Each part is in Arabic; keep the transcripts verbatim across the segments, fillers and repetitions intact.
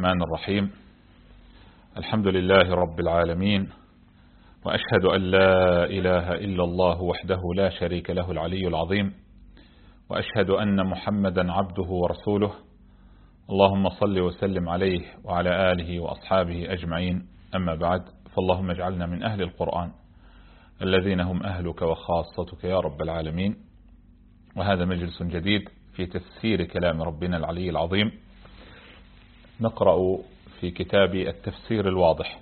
الرحمن الرحيم. الحمد لله رب العالمين، وأشهد أن لا إله إلا الله وحده لا شريك له العلي العظيم، وأشهد أن محمدا عبده ورسوله. اللهم صل وسلم عليه وعلى آله وأصحابه أجمعين. أما بعد، فاللهم اجعلنا من أهل القرآن الذين هم أهلك وخاصتك يا رب العالمين. وهذا مجلس جديد في تفسير كلام ربنا العلي العظيم. نقرأ في كتاب التفسير الواضح.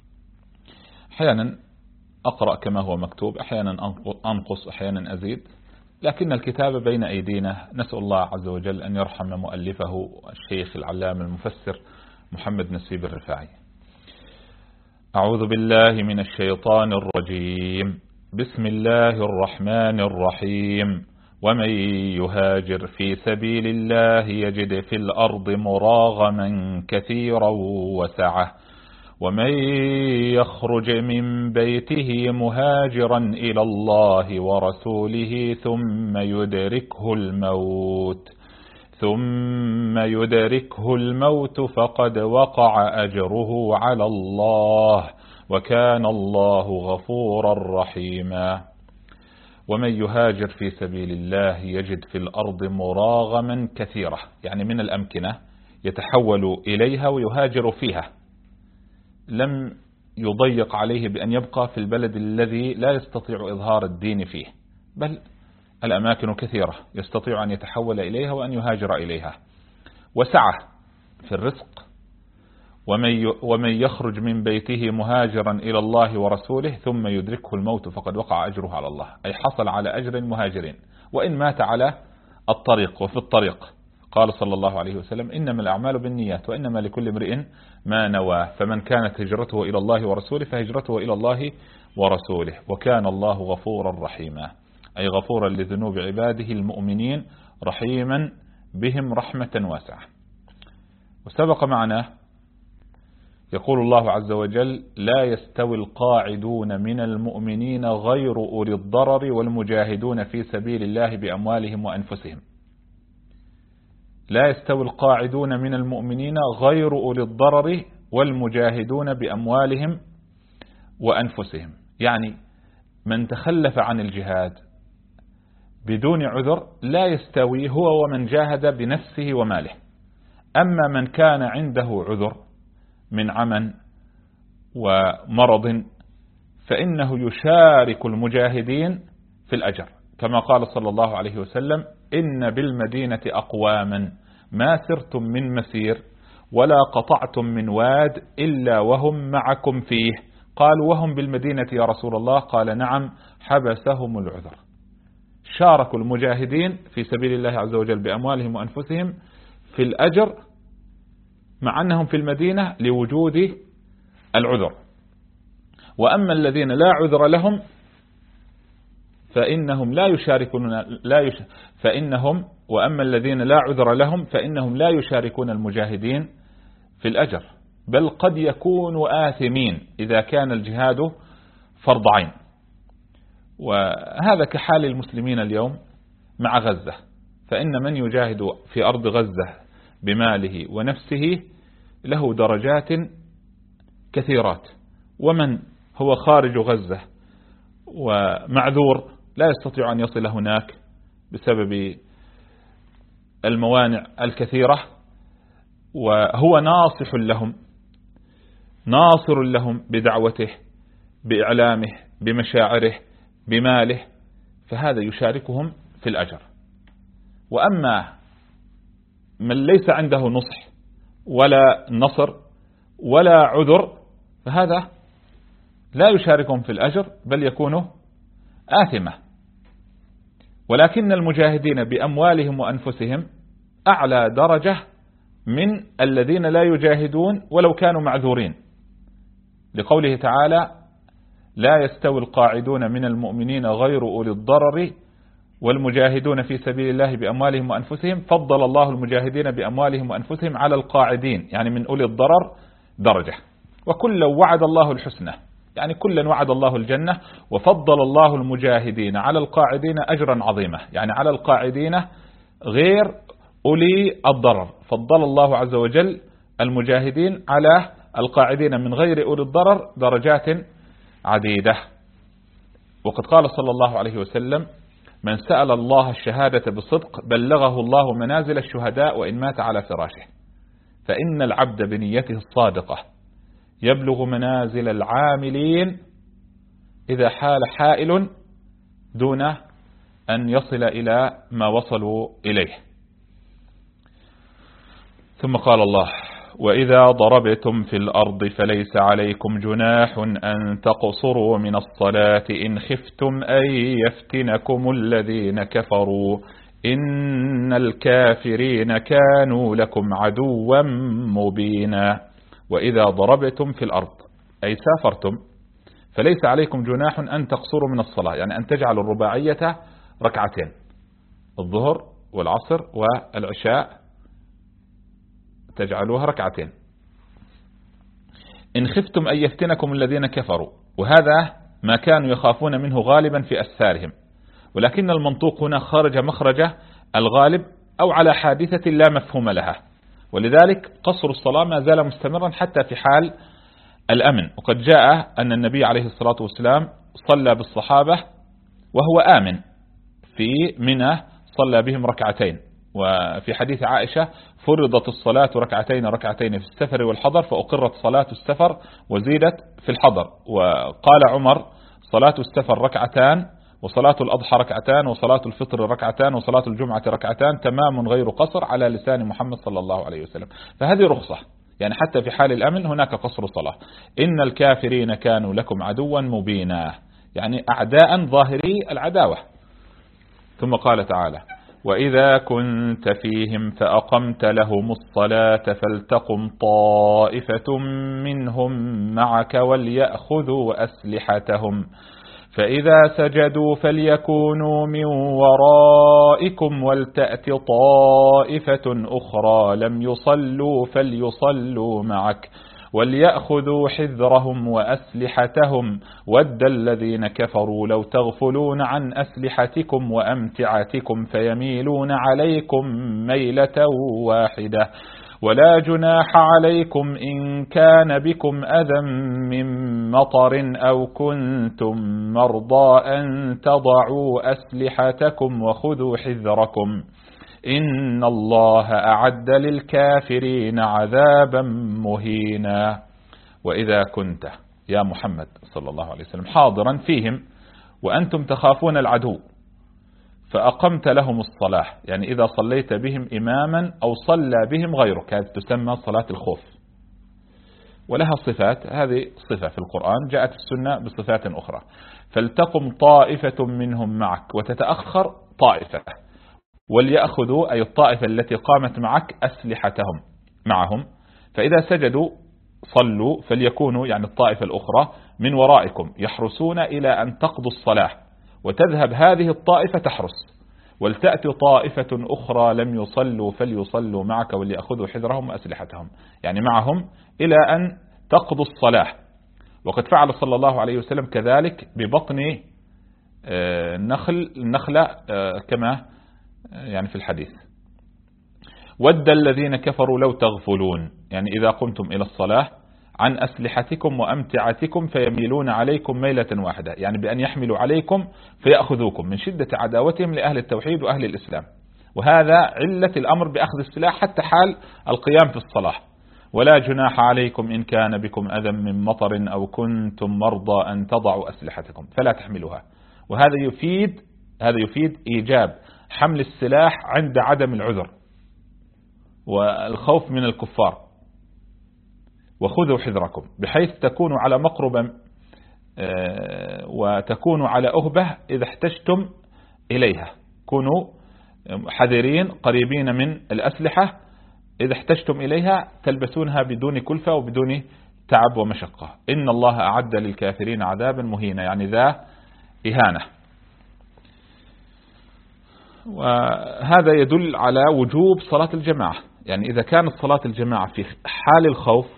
أحيانا أقرأ كما هو مكتوب، أحيانا أنقص، أحيانا أزيد، لكن الكتاب بين أيدينا. نسأل الله عز وجل أن يرحم مؤلفه الشيخ العلام المفسر محمد نسيب الرفاعي. أعوذ بالله من الشيطان الرجيم. بسم الله الرحمن الرحيم. ومن يهاجر في سبيل الله يجد في الأرض مراغما كثيرا وسعة، ومن يخرج من بيته مهاجرا إلى الله ورسوله ثم يدركه الموت ثم يدركه الموت فقد وقع أجره على الله، وكان الله غفورا رحيما. ومن يهاجر في سبيل الله يجد في الأرض مراغما كثيرة، يعني من الأمكنة يتحول إليها ويهاجر فيها، لم يضيق عليه بأن يبقى في البلد الذي لا يستطيع إظهار الدين فيه، بل الأماكن كثيرة يستطيع أن يتحول إليها وأن يهاجر إليها. وسعة في الرزق. ومن ومن يخرج من بيته مهاجرا إلى الله ورسوله ثم يدركه الموت فقد وقع أجره على الله، أي حصل على أجر المهاجرين وإن مات على الطريق وفي الطريق. قال صلى الله عليه وسلم: إنما الأعمال بالنيات وإنما لكل امرئ ما نوى، فمن كانت هجرته إلى الله ورسوله فهجرته إلى الله ورسوله، وكان الله غفورا رحيما، أي غفورا لذنوب عباده المؤمنين، رحيما بهم رحمة واسعة. وسبق معنا يقول الله عز وجل: لا يستوي القاعدون من المؤمنين غير أولي الضرر والمجاهدون في سبيل الله بأموالهم وأنفسهم. لا يستوي القاعدون من المؤمنين غير أولي الضرر والمجاهدون بأموالهم وأنفسهم، يعني من تخلف عن الجهاد بدون عذر لا يستوي هو ومن جاهد بنفسه وماله. أما من كان عنده عذر من عمى ومرض فإنه يشارك المجاهدين في الأجر، كما قال صلى الله عليه وسلم: إن بالمدينة أقواما ما سرتم من مسير ولا قطعتم من واد إلا وهم معكم فيه. قالوا: وهم بالمدينة يا رسول الله؟ قال: نعم، حبسهم العذر. شاركوا المجاهدين في سبيل الله عز وجل بأموالهم وأنفسهم في الأجر مع أنهم في المدينة لوجود العذر. وأما الذين لا عذر لهم فإنهم لا يشاركون لا يش فإنهم وأما الذين لا عذر لهم فإنهم لا يشاركون المجاهدين في الأجر، بل قد يكونوا آثمين إذا كان الجهاد فرض عين. وهذا كحال المسلمين اليوم مع غزة، فإن من يجاهد في أرض غزة بماله ونفسه له درجات كثيرات، ومن هو خارج غزة ومعذور لا يستطيع أن يصل هناك بسبب الموانع الكثيرة، وهو ناصح لهم ناصر لهم بدعوته بإعلامه بمشاعره بماله، فهذا يشاركهم في الأجر. وأما من ليس عنده نصح ولا نصر ولا عذر فهذا لا يشاركهم في الأجر، بل يكون آثمة. ولكن المجاهدين بأموالهم وأنفسهم أعلى درجة من الذين لا يجاهدون ولو كانوا معذورين، لقوله تعالى: لا يستوي القاعدون من المؤمنين غير أولي الضرر والمجاهدون في سبيل الله بأموالهم وأنفسهم. فضل الله المجاهدين بأموالهم وأنفسهم على القاعدين، يعني من أولي الضرر درجة. وكلا وعد الله الحسنى، يعني كلا وعد الله الجنة. وفضل الله المجاهدين على القاعدين أجرا عظيما، يعني على القاعدين غير أولي الضرر. فضل الله عز وجل المجاهدين على القاعدين من غير أولي الضرر درجات عديدة. وقد قال صلى الله عليه وسلم: من سأل الله الشهادة بصدق بلغه الله منازل الشهداء وإن مات على فراشه. فإن العبد بنيته الصادقة يبلغ منازل العاملين إذا حال حائل دون أن يصل إلى ما وصلوا إليه. ثم قال الله: وإذا ضربتم في الأرض فليس عليكم جناح أن تقصروا من الصلاة إن خفتم أن يفتنكم الذين كفروا إن الكافرين كانوا لكم عدوا مبينا. وإذا ضربتم في الأرض أي سافرتم فليس عليكم جناح أن تقصروا من الصلاة، يعني أن تجعلوا الرباعية ركعتين، الظهر والعصر والعشاء تجعلوها ركعتين. إن خفتم أن يفتنكم الذين كفروا، وهذا ما كانوا يخافون منه غالبا في أسفارهم، ولكن المنطوق هنا خرج مخرج الغالب أو على حادثة لا مفهوم لها، ولذلك قصر الصلاة ما زال مستمرا حتى في حال الأمن. وقد جاء أن النبي عليه الصلاة والسلام صلى بالصحابة وهو آمن في منى، صلى بهم ركعتين. وفي حديث عائشة: فرضت الصلاة ركعتين ركعتين في السفر والحضر فأقرت صلاة السفر وزيدت في الحضر. وقال عمر: صلاة السفر ركعتان، وصلاة الأضحى ركعتان، وصلاة الفطر ركعتان، وصلاة الجمعة ركعتان، تمام غير قصر، على لسان محمد صلى الله عليه وسلم. فهذه رخصة، يعني حتى في حال الأمن هناك قصر صلاة. إن الكافرين كانوا لكم عدوا مبينا، يعني أعداء ظاهري العداوة. ثم قال تعالى: وإذا كنت فيهم فأقمت لهم الصلاة فلتقم طائفة منهم معك وليأخذوا أسلحتهم فإذا سجدوا فليكونوا من ورائكم ولتأت طائفة أخرى لم يصلوا فليصلوا معك وليأخذوا حذرهم وأسلحتهم ود الذين كفروا لو تغفلون عن أسلحتكم وأمتعتكم فيميلون عليكم ميلة واحدة ولا جناح عليكم إن كان بكم أذى من مطر أو كنتم مرضى أن تضعوا أسلحتكم وخذوا حذركم إن الله أعد للكافرين عذابا مهينا. وإذا كنت يا محمد صلى الله عليه وسلم حاضرا فيهم وأنتم تخافون العدو فأقمت لهم الصلاة، يعني إذا صليت بهم إماما أو صلى بهم غيرك، هذه تسمى صلاة الخوف، ولها صفات. هذه صفة في القرآن، جاءت السنة بصفات أخرى. فلتقم طائفة منهم معك، وتتأخر طائفة، وليأخذوا أي الطائفة التي قامت معك أسلحتهم معهم، فإذا سجدوا صلوا فليكونوا يعني الطائفة الأخرى من ورائكم يحرسون إلى أن تقضوا الصلاة، وتذهب هذه الطائفة تحرس، ولتأتي طائفة أخرى لم يصلوا فليصلوا معك وليأخذوا حذرهم وأسلحتهم، يعني معهم إلى أن تقضوا الصلاة. وقد فعل صلى الله عليه وسلم كذلك ببطن النخل النخلة كما يعني في الحديث. ود الذين كفروا لو تغفلون، يعني إذا قمتم إلى الصلاة عن أسلحتكم وأمتعتكم فيميلون عليكم ميلة واحدة، يعني بأن يحملوا عليكم فيأخذوكم من شدة عداوتهم لأهل التوحيد وأهل الإسلام. وهذا علة الأمر بأخذ السلاح حتى حال القيام في الصلاة. ولا جناح عليكم إن كان بكم أذى من مطر أو كنتم مرضى أن تضعوا أسلحتكم فلا تحملوها. وهذا يفيد هذا يفيد إيجاب حمل السلاح عند عدم العذر والخوف من الكفار. وخذوا حذركم بحيث تكونوا على مقربة وتكونوا على أهبة إذا احتجتم إليها، كونوا حذرين قريبين من الأسلحة، إذا احتجتم إليها تلبسونها بدون كلفة وبدون تعب ومشقة. إن الله أعد للكافرين عذابا مهينا، يعني ذا إهانة. وهذا يدل على وجوب صلاة الجماعة، يعني إذا كانت صلاة الجماعة في حال الخوف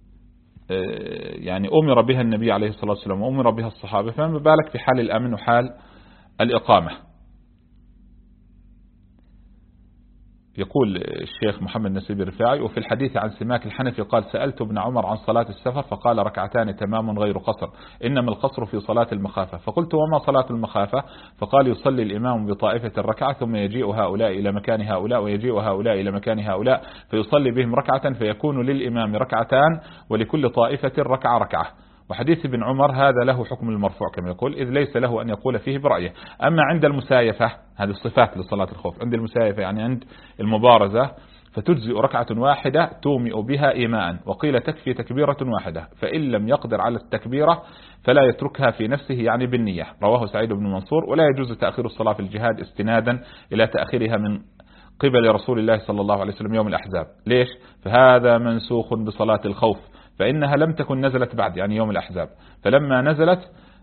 يعني أمر بها النبي عليه الصلاة والسلام وأمر بها الصحابة، فما بالك في حال الأمن وحال الإقامة. يقول الشيخ محمد نسيب الرفاعي: وفي الحديث عن سماك الحنفي قال: سألت ابن عمر عن صلاة السفر فقال: ركعتان تمام غير قصر، إنما القصر في صلاة المخافة. فقلت: وما صلاة المخافة؟ فقال: يصلي الإمام بطائفة الركعة ثم يجيء هؤلاء إلى مكان هؤلاء ويجيء هؤلاء إلى مكان هؤلاء فيصلي بهم ركعة، فيكون للإمام ركعتان ولكل طائفة ركعة ركعة. وحديث ابن عمر هذا له حكم المرفوع كما يقول، إذ ليس له أن يقول فيه برأيه. أما عند المسايفة، هذه الصفات لصلاة الخوف، عند المسايفة يعني عند المبارزة، فتجزئ ركعة واحدة تومئ بها إيماء، وقيل تكفي تكبيرة واحدة، فإن لم يقدر على التكبيرة فلا يتركها في نفسه يعني بالنية. رواه سعيد بن منصور. ولا يجوز تأخير الصلاة في الجهاد استنادا إلى تأخيرها من قبل رسول الله صلى الله عليه وسلم يوم الأحزاب. ليش؟ فهذا منسوخ بصلاة الخوف، فإنها لم تكن نزلت بعد يعني يوم الأحزاب، فلما نزلت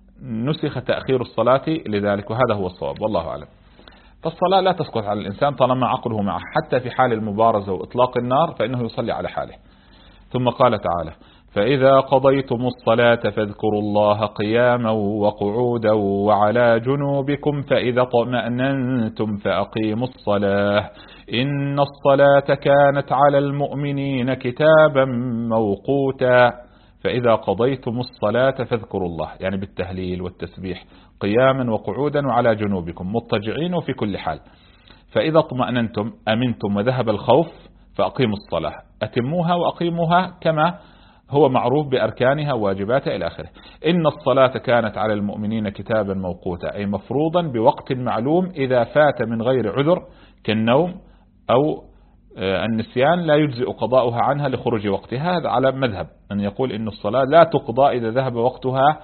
نسخ تأخير الصلاة لذلك، وهذا هو الصواب والله أعلم. فالصلاة لا تسقط على الإنسان طالما عقله معه، حتى في حال المبارزة وإطلاق النار فإنه يصلي على حاله. ثم قال تعالى: فإذا قضيتم الصلاة فاذكروا الله قياما وقعودا وعلى جنوبكم فإذا اطمأننتم فأقيموا الصلاة إن الصلاة كانت على المؤمنين كتابا موقوتا. فإذا قضيتم الصلاة فاذكروا الله يعني بالتهليل والتسبيح قياما وقعودا وعلى جنوبكم مضطجعين وفي كل حال. فإذا اطمأننتم أمنتم وذهب الخوف فأقيموا الصلاة، أتموها وأقيموها كما هو معروف بأركانها وواجباتها إلى آخره. إن الصلاة كانت على المؤمنين كتابا موقوتا، أي مفروضا بوقت معلوم، إذا فات من غير عذر كالنوم أو النسيان لا يجزئ قضاؤها عنها لخروج وقتها. هذا على مذهب أن يقول إن الصلاة لا تقضى إذا ذهب وقتها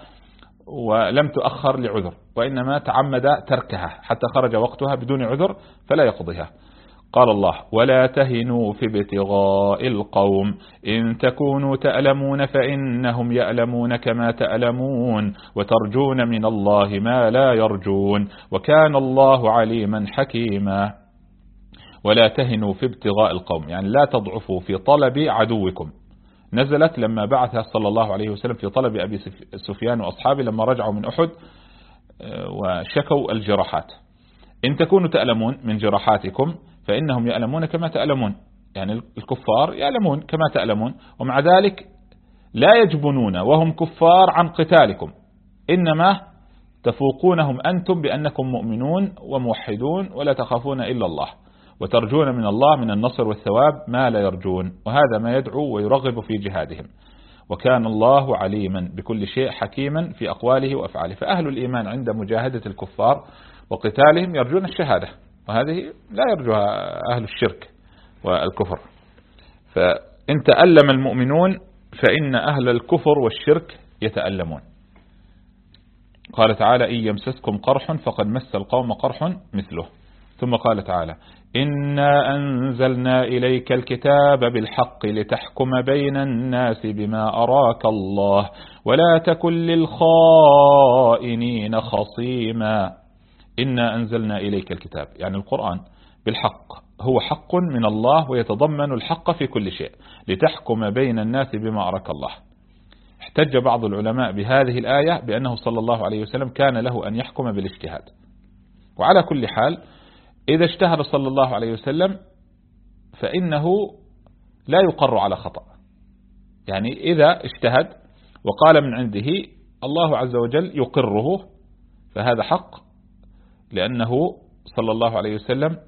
ولم تؤخر لعذر، وإنما تعمد تركها حتى خرج وقتها بدون عذر فلا يقضيها. قال الله: ولا تهنوا في ابتغاء القوم إن تكونوا تألمون فإنهم يألمون كما تألمون وترجون من الله ما لا يرجون وكان الله عليما حكيما. ولا تهنوا في ابتغاء القوم يعني لا تضعفوا في طلب عدوكم. نزلت لما بعث صلى الله عليه وسلم في طلب أبي سفيان وأصحابه لما رجعوا من أحد وشكوا الجراحات. إن تكونوا تألمون من جراحاتكم فإنهم يألمون كما تألمون، يعني الكفار يألمون كما تألمون، ومع ذلك لا يجبنون وهم كفار عن قتالكم، إنما تفوقونهم أنتم بأنكم مؤمنون وموحدون ولا تخافون إلا الله وترجون من الله من النصر والثواب ما لا يرجون، وهذا ما يدعو ويرغب في جهادهم. وكان الله عليما بكل شيء حكيما في أقواله وأفعاله. فأهل الإيمان عند مجاهدة الكفار وقتالهم يرجون الشهادة، وهذه لا يرجوها أهل الشرك والكفر. فإن تألم المؤمنون فإن أهل الكفر والشرك يتألمون. قال تعالى: إن يمسسكم قرح فقد مس القوم قرح مثله. ثم قال تعالى: إنا أنزلنا إليك الكتاب بالحق لتحكم بين الناس بما أراك الله ولا تكن للخائنين خصيما. إنا أنزلنا إليك الكتاب يعني القرآن بالحق، هو حق من الله ويتضمن الحق في كل شيء، لتحكم بين الناس بما أراك الله. احتج بعض العلماء بهذه الآية بأنه صلى الله عليه وسلم كان له أن يحكم بالاجتهاد. وعلى كل حال إذا اجتهد صلى الله عليه وسلم فإنه لا يقر على خطأ، يعني إذا اجتهد وقال من عنده الله عز وجل يقره فهذا حق، لأنه صلى الله عليه وسلم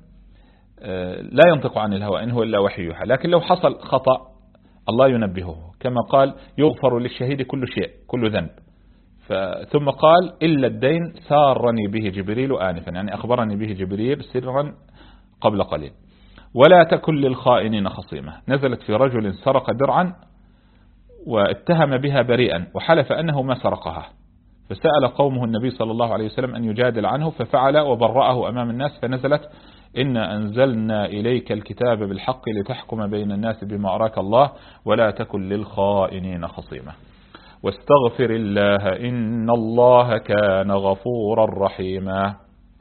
لا ينطق عن الهوى إن هو إلا وحي يوحى. لكن لو حصل خطأ الله ينبهه، كما قال: يغفر للشهيد كل شيء كل ذنب. ثم قال: إلا الدين سارني به جبريل آنفا، يعني أخبرني به جبريل سرا قبل قليل. ولا تكن للخائنين خصيمة، نزلت في رجل سرق درعا واتهم بها بريئا وحلف أنه ما سرقها، فسأل قومه النبي صلى الله عليه وسلم أن يجادل عنه ففعل وبرأه أمام الناس، فنزلت: إنا أنزلنا إليك الكتاب بالحق لتحكم بين الناس بما أراك الله ولا تكن للخائنين خصيمة. واستغفر الله إن الله كان غفورا رحيما.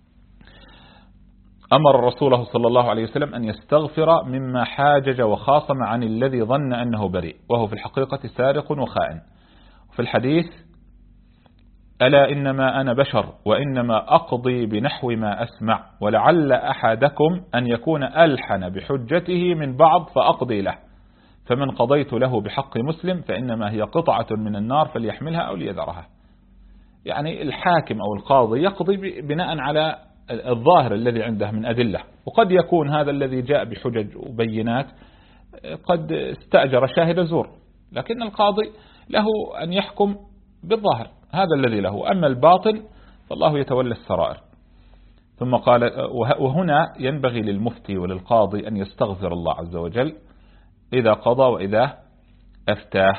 أمر رسوله صلى الله عليه وسلم أن يستغفر مما حاجج وخاصم عن الذي ظن أنه بريء وهو في الحقيقة سارق وخائن. في الحديث ألا إنما أنا بشر وإنما أقضي بنحو ما أسمع ولعل أحدكم أن يكون ألحن بحجته من بعض فأقضي له، فمن قضيت له بحق مسلم فإنما هي قطعة من النار فليحملها أو ليذرها. يعني الحاكم أو القاضي يقضي بناء على الظاهر الذي عنده من أدلة، وقد يكون هذا الذي جاء بحجج وبينات قد استأجر شاهد زور، لكن القاضي له أن يحكم بالظاهر، هذا الذي له. أما الباطن فالله يتولى السرائر. ثم قال: وهنا ينبغي للمفتي وللقاضي أن يستغفر الله عز وجل إذا قضى وإذا أفتاه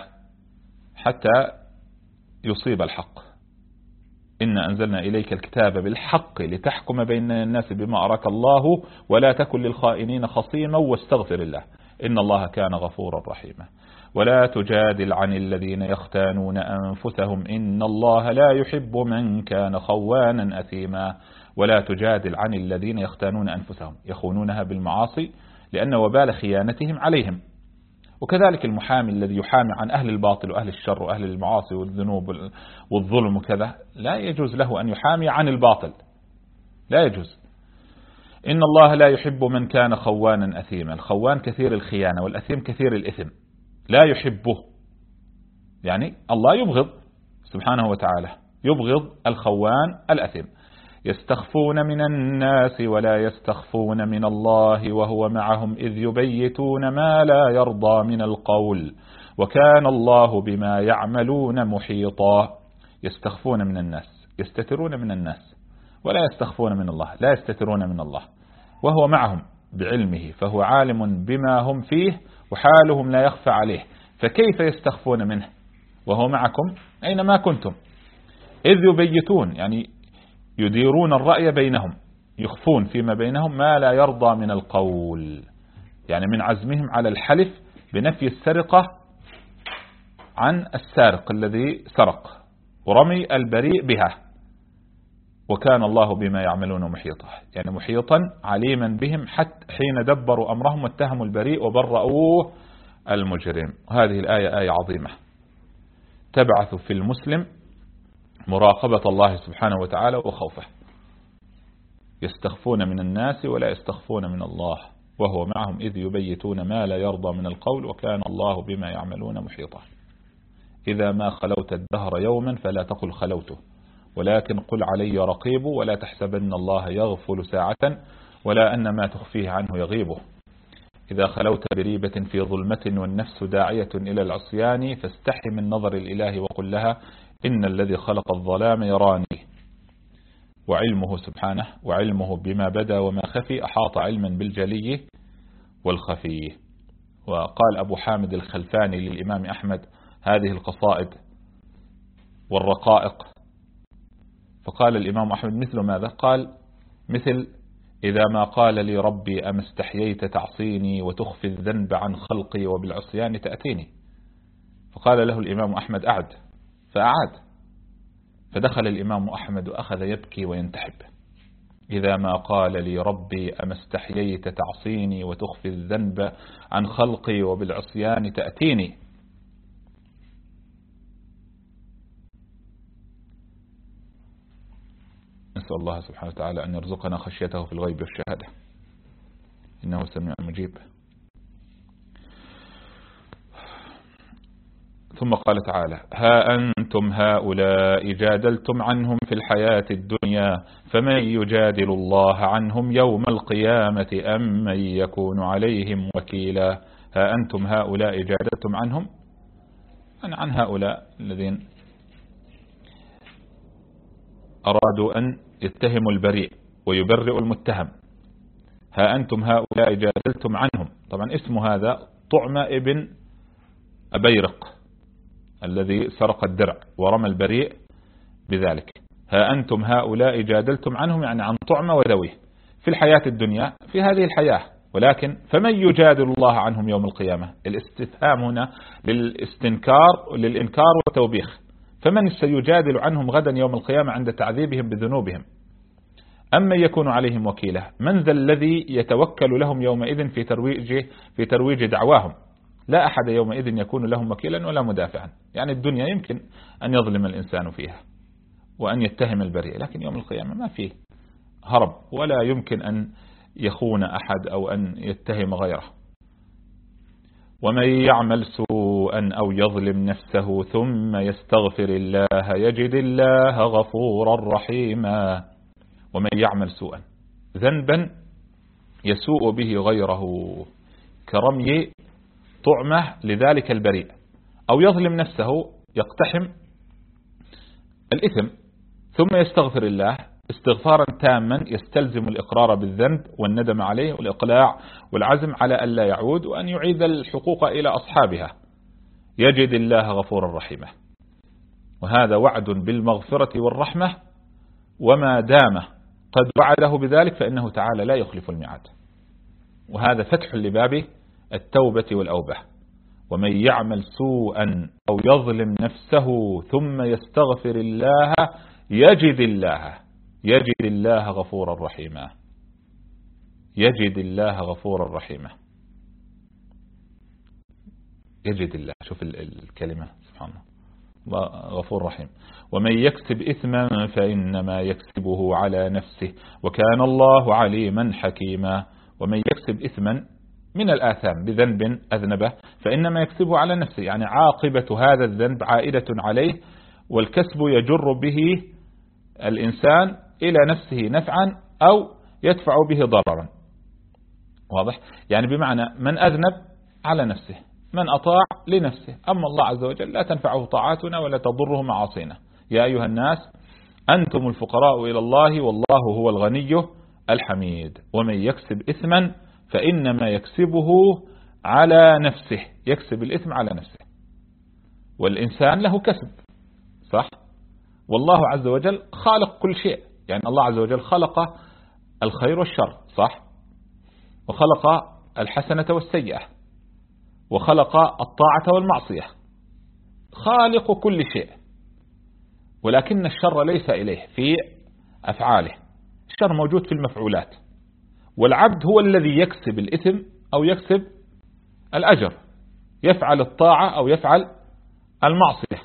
حتى يصيب الحق. إن أنزلنا إليك الكتاب بالحق لتحكم بين الناس بما أراك الله ولا تكن للخائنين خصيما واستغفر الله إن الله كان غفورا رحيما. ولا تجادل عن الذين يختانون أنفسهم إن الله لا يحب من كان خوانا أثيما. ولا تجادل عن الذين يختانون أنفسهم، يخونونها بالمعاصي لأن وبال خيانتهم عليهم. وكذلك المحامي الذي يحامي عن أهل الباطل وأهل الشر وأهل المعاصي والذنوب والظلم وكذا، لا يجوز له أن يحامي عن الباطل، لا يجوز. إن الله لا يحب من كان خوانا أثيما. الخوان كثير الخيانة والأثيم كثير الإثم، لا يحبه، يعني الله يبغض سبحانه وتعالى، يبغض الخوان الأثيم. يستخفون من الناس ولا يستخفون من الله وهو معهم إذ يبيتون ما لا يرضى من القول وكان الله بما يعملون محيطا. يستخفون من الناس، يستترون من الناس، ولا يستخفون من الله، لا يستترون من الله، وهو معهم بعلمه فهو عالم بما هم فيه وحالهم لا يخفى عليه، فكيف يستخفون منه وهو معكم أينما كنتم. إذ يبيتون يعني يديرون الرأي بينهم، يخفون فيما بينهم ما لا يرضى من القول، يعني من عزمهم على الحلف بنفي السرقة عن السارق الذي سرق ورمي البريء بها. وكان الله بما يعملون محيطا، يعني محيطا عليما بهم حتى حين دبروا أمرهم واتهموا البريء وبرؤوه المجرم. هذه الآية آية عظيمة تبعث في المسلم مراقبة الله سبحانه وتعالى وخوفه. يستخفون من الناس ولا يستخفون من الله وهو معهم إذ يبيتون ما لا يرضى من القول وكان الله بما يعملون محيطا. إذا ما خلوت الدهر يوما فلا تقل خلوته ولكن قل علي رقيب ولا تحسبن الله يغفل ساعة ولا أن ما تخفيه عنه يغيبه. إذا خلوت بريبة في ظلمة والنفس داعية إلى العصيان فاستحي من نظر الإله وقل لها إن الذي خلق الظلام يراني. وعلمه سبحانه وعلمه بما بدا وما خفي أحاط علما بالجلي والخفي. وقال أبو حامد الخلفاني للإمام أحمد هذه القصائد والرقائق، فقال الإمام أحمد مثل ماذا؟ قال مثل إذا ما قال لي ربي أما استحييت تعصيني وتخفي الذنب عن خلقي وبالعصيان تأتيني. فقال له الإمام أحمد أعد، فأعاد، فدخل الإمام أحمد وأخذ يبكي وينتحب. إذا ما قال لي ربي أما استحييت تعصيني وتخفي الذنب عن خلقي وبالعصيان تأتيني. نسأل الله سبحانه وتعالى أن يرزقنا خشيته في الغيب والشهادة إنه سميع مجيب. ثم قال تعالى ها أنتم هؤلاء جادلتم عنهم في الحياة الدنيا فمن يجادل الله عنهم يوم القيامة أم من يكون عليهم وكيلا. ها أنتم هؤلاء جادلتم عنهم، عن, عن هؤلاء الذين أرادوا أن يتهموا البريء ويبرئوا المتهم. ها أنتم هؤلاء جادلتم عنهم، طبعا اسم هذا طعمة ابن أبيرق الذي سرق الدرع ورمى البريء بذلك. ها أنتم هؤلاء جادلتم عنهم يعني عن طعمة وذويه في الحياة الدنيا في هذه الحياة، ولكن فمن يجادل الله عنهم يوم القيامة. الاستفهام هنا للاستنكار للإنكار والتوبيخ. فمن سيجادل عنهم غدا يوم القيامة عند تعذيبهم بذنوبهم أما يكون عليهم وكيلا. من ذا الذي يتوكل لهم يومئذ في ترويج في ترويج دعواهم؟ لا أحد يومئذ يكون لهم وكيلا ولا مدافعا. يعني الدنيا يمكن أن يظلم الإنسان فيها وأن يتهم البريء، لكن يوم القيامة ما فيه هرب، ولا يمكن أن يخون أحد أو أن يتهم غيره. ومن يعمل سوءا أو يظلم نفسه ثم يستغفر الله يجد الله غفورا رحيما. ومن يعمل سوءا، ذنبا يسوء به غيره كرمي طعمه لذلك البريء، أو يظلم نفسه يقتحم الإثم ثم يستغفر الله استغفارا تاما يستلزم الإقرار بالذنب والندم عليه والإقلاع والعزم على ألا يعود، وأن يعيد الحقوق إلى أصحابها، يجد الله غفورا رحيما. وهذا وعد بالمغفرة والرحمة، وما دام قد وعده بذلك فإنه تعالى لا يخلف الميعاد. وهذا فتح لباب التوبة والأوبة. ومن يعمل سوءا أو يظلم نفسه ثم يستغفر الله يجد الله يجد الله غفورا رحيما. يجد الله غفورا رحيما. يجد الله، شوف الكلمة سبحان الله، غفور رحيم. ومن يكسب إثما فإنما يكسبه على نفسه وكان الله عليما حكيما. ومن يكسب إثما من الآثام بذنب أذنبه فإنما يكسبه على نفسه، يعني عاقبة هذا الذنب عائدة عليه، والكسب يجر به الإنسان إلى نفسه نفعا أو يدفع به ضررا. واضح؟ يعني بمعنى من أذنب على نفسه، من أطاع لنفسه، أما الله عز وجل لا تنفعه طاعاتنا ولا تضره معاصينا. يا أيها الناس أنتم الفقراء إلى الله والله هو الغني الحميد. ومن يكسب إثما فإنما يكسبه على نفسه، يكسب الإثم على نفسه. والإنسان له كسب، صح؟ والله عز وجل خالق كل شيء، يعني الله عز وجل خلق الخير والشر، صح؟ وخلق الحسنة والسيئة، وخلق الطاعة والمعصية، خالق كل شيء. ولكن الشر ليس إليه في أفعاله، الشر موجود في المفعولات، والعبد هو الذي يكسب الإثم أو يكسب الأجر، يفعل الطاعة أو يفعل المعصية،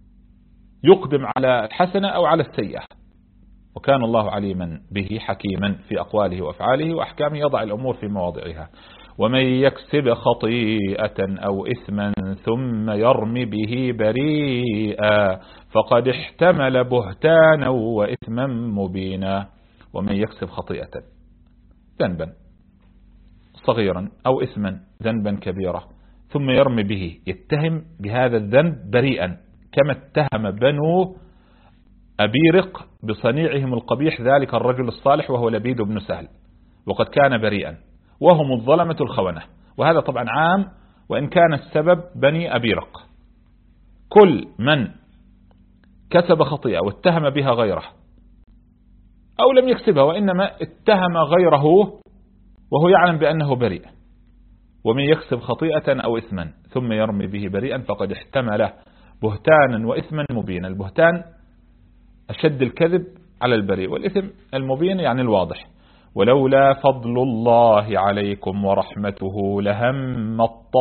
يقدم على الحسنة أو على السيئة. وكان الله عليما به حكيما في أقواله وأفعاله وأحكامه، يضع الأمور في مواضعها. ومن يكسب خطيئة أو إثما ثم يرم به بريئا فقد احتمل بهتانا وإثما مبينا. ومن يكسب خطيئة، ذنبا صغيرا أو إثما ذنبا كبيرا، ثم يرمي به، يتهم بهذا الذنب بريئا، كما اتهم بنو أبيرق بصنيعهم القبيح ذلك الرجل الصالح وهو لبيد بن سهل، وقد كان بريئا، وهم الظلمة الخونة. وهذا طبعا عام، وإن كان السبب بني أبيرق. كل من كسب خطيئة واتهم بها غيره، أو لم يكسبها وإنما اتهم غيره وهو يعلم بأنه بريء. ومن يكسب خطيئة أو إثما ثم يرمي به بريئا فقد احتمل بهتانا وإثما مبينا. البهتان أشد الكذب على البريء، والإثم المبين يعني الواضح. ولولا فضل الله عليكم ورحمته لهم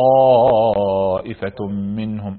الطائفة منهم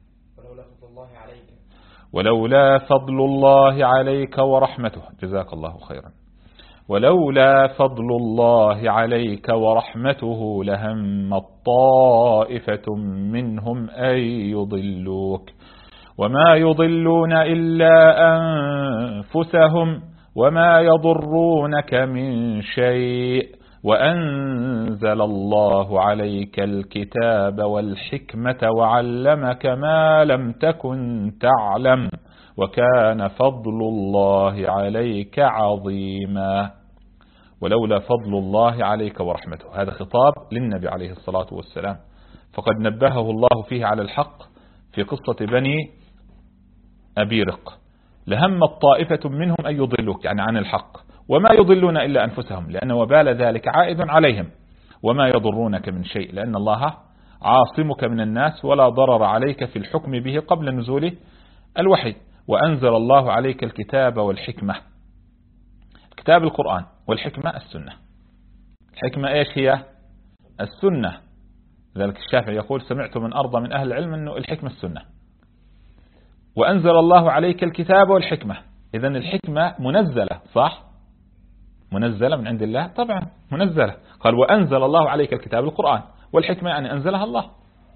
ولولا فضل الله عليك ورحمته جزاك الله خيرا ولولا فضل الله عليك ورحمته لهم الطائفة منهم أن يضلوك وما يضلون إلا أنفسهم وما يضرونك من شيء وأنزل الله عليك الكتاب والحكمة وعلمك ما لم تكن تعلم وكان فضل الله عليك عظيما. ولولا فضل الله عليك ورحمته، هذا خطاب للنبي عليه الصلاة والسلام، فقد نبهه الله فيه على الحق في قصة بني أبيرق. لهم الطائفة منهم أن يضلوك، يعني عن الحق، وما يضلون إلا أنفسهم، لأن وبال ذلك عائد عليهم، وما يضرونك من شيء، لأن الله عاصمك من الناس ولا ضرر عليك في الحكم به قبل نزول الوحي. وأنزل الله عليك الكتاب والحكمة، كتاب القرآن، والحكمة السنة. الحكمة إيش هي؟ السنة. ذلك الشافعي يقول سمعت من أرضى من أهل العلم أنه الحكمة السنة. وأنزل الله عليك الكتاب والحكمة، إذن الحكمة منزلة، صح؟ منزلة من عند الله طبعا منزلة. قال وأنزل الله عليك الكتاب القرآن، والحكمة يعني أنزلها الله.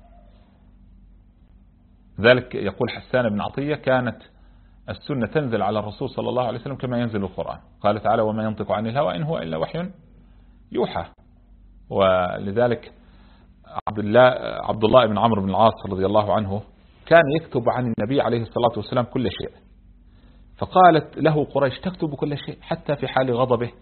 ذلك يقول حسان بن عطية كانت السنة تنزل على الرسول صلى الله عليه وسلم كما ينزل القرآن. قال تعالى وما ينطق عن الهوى إن هو إلا وحي يوحى. ولذلك عبد الله عبد الله بن عمرو بن العاص رضي الله عنه كان يكتب عن النبي عليه الصلاة والسلام كل شيء، فقالت له قريش تكتب كل شيء حتى في حال غضبه،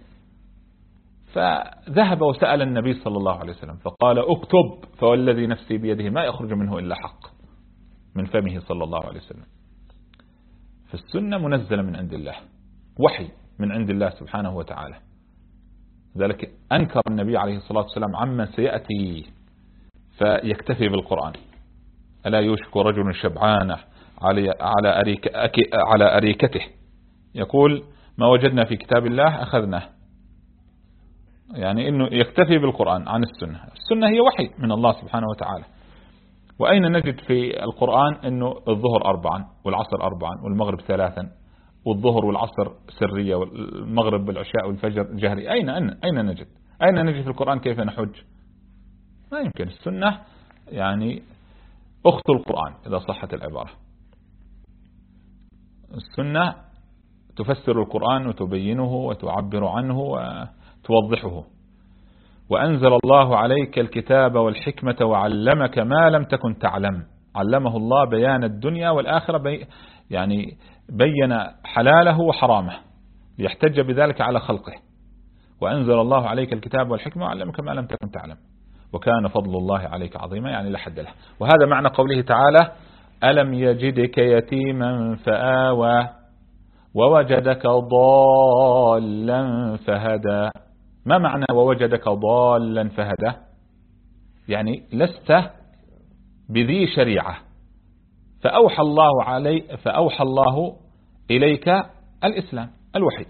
فذهب وسأل النبي صلى الله عليه وسلم فقال اكتب فوالذي نفسي بيده ما يخرج منه إلا حق من فمه صلى الله عليه وسلم. فالسنة منزلة من عند الله، وحي من عند الله سبحانه وتعالى. ذلك أنكر النبي عليه الصلاة والسلام عما سيأتي فيكتفي بالقرآن. ألا يوشك رجل شبعان على على أريك على أريكته يقول ما وجدنا في كتاب الله أخذناه، يعني إنه يكتفي بالقرآن عن السنة. السنة هي وحي من الله سبحانه وتعالى. وأين نجد في القرآن أنه الظهر أربعا والعصر أربعا والمغرب ثلاثا والظهر والعصر سرية والمغرب والعشاء والفجر جهري؟ أين أين نجد أين نجد في القرآن كيف نحج؟ ما يمكن. السنة يعني أخت القرآن إذا صحت العبارة. السنة تفسر القرآن وتبينه وتعبر عنه وتوضحه. وأنزل الله عليك الكتاب والحكمة وعلمك ما لم تكن تعلم. علمه الله بيان الدنيا والآخرة، بي يعني بين حلاله وحرامه ليحتج بذلك على خلقه. وأنزل الله عليك الكتاب والحكمة وعلمك ما لم تكن تعلم وكان فضل الله عليك عظيما، يعني لا حد له. وهذا معنى قوله تعالى ألم يجدك يتيما فآوى ووجدك ضالا فهدى. ما معنى ووجدك ضالا فهدى؟ يعني لست بذي شريعة فأوحى الله علي فأوحى الله إليك الإسلام الوحي.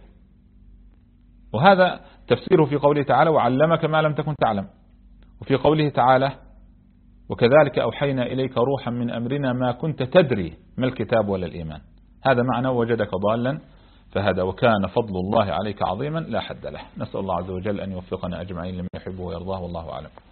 وهذا تفسيره في قوله تعالى وعلمك ما لم تكن تعلم، وفي قوله تعالى وكذلك أوحينا إليك روحا من أمرنا ما كنت تدري ما الكتاب ولا الإيمان. هذا معنى وجدك ضالا فهذا وكان فضل الله عليك عظيما لا حد له. نسأل الله عز وجل أن يوفقنا أجمعين لما يحبه ويرضاه والله أعلم.